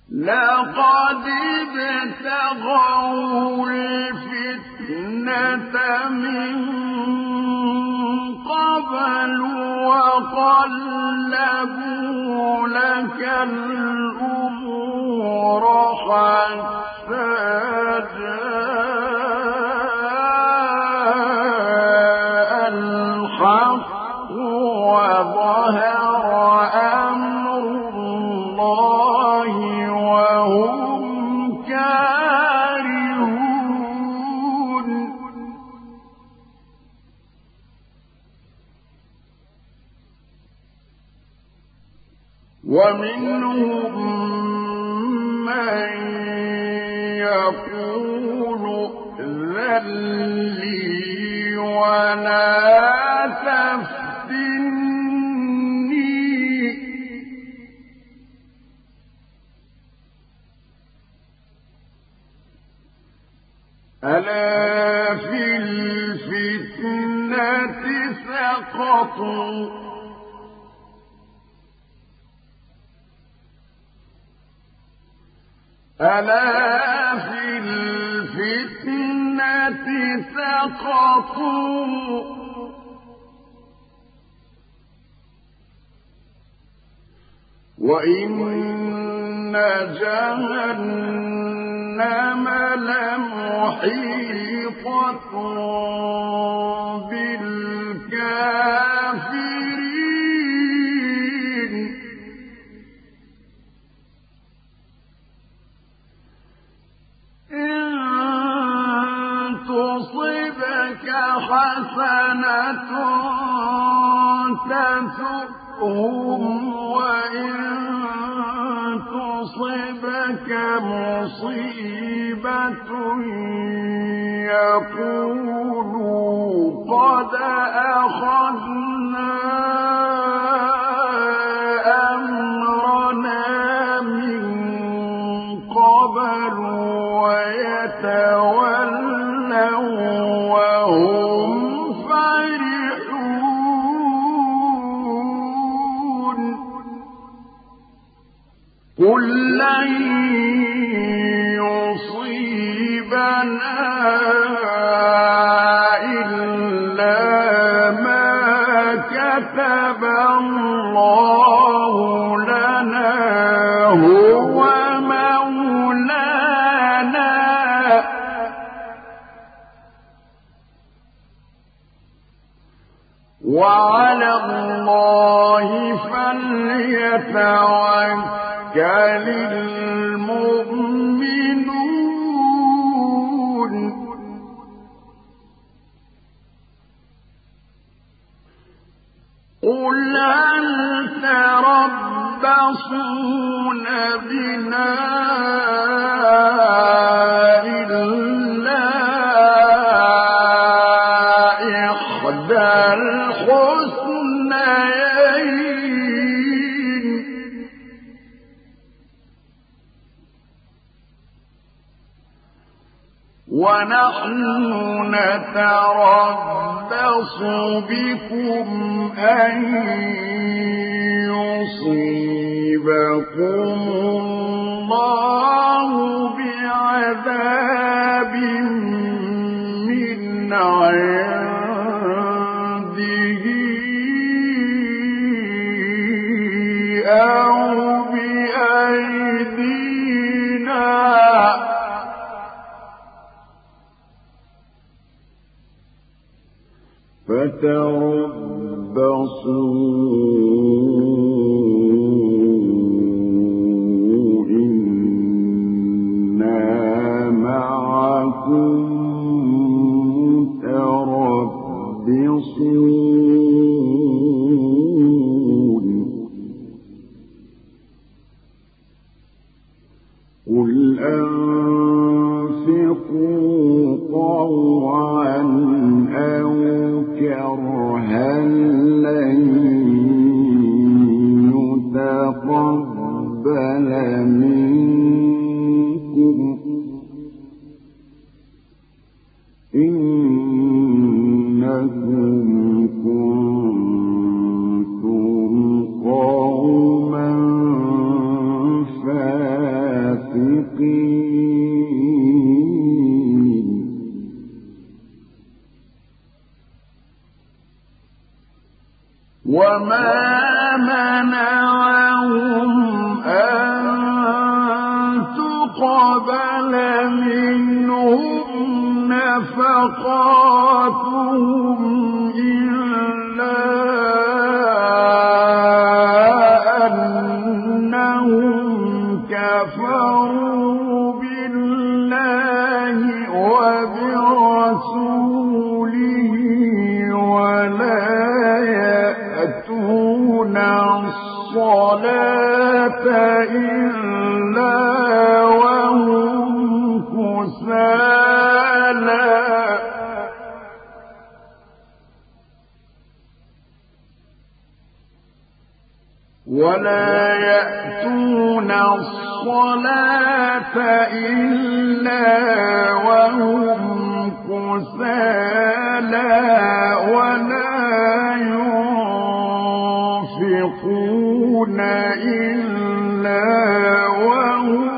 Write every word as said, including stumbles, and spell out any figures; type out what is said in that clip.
لقد ابتغوا الفتنة من قبل وقلبوا لك الأمور حتى جاء الحق وظهر أمر الله وهم كارهون ومنهم من يقول ائذن لي ولا تفتني ألا في الفتنة سقطوا ألا في الفتنة سقطوا وإن جهنم لمحيطة بالكافرين إن تصبك حسنة تسؤهم وإن تصبك مصيبة يقولوا قد أخذنا أمرنا من قبل ويتولوا وهم فرحون قل لن يصيبنا إلا ما كتب الله لنا هو مولانا وعلى الله فليتوكل المؤمنون قل هل تربصون بنا إلا إحدى الحسنيين ونحن نتربص بكم أن يصيبكم الله بعذاب من عنده أو بأيدينا فتربصوا إنا معكم متربصون قل أنفقوا طوعا أو كرها لن يتقبل منكم إنكم كنتم قوما فاسقين المنافقين وما منعهم أن تقبل منهم نفقاتهم إلا أنهم كفروا بالله وبرسوله ولا يأتون الصلاة إلا وهم كسالى ولا يأتون الصلاة إلا وهم كسالى ولا ينفقون إلا وهم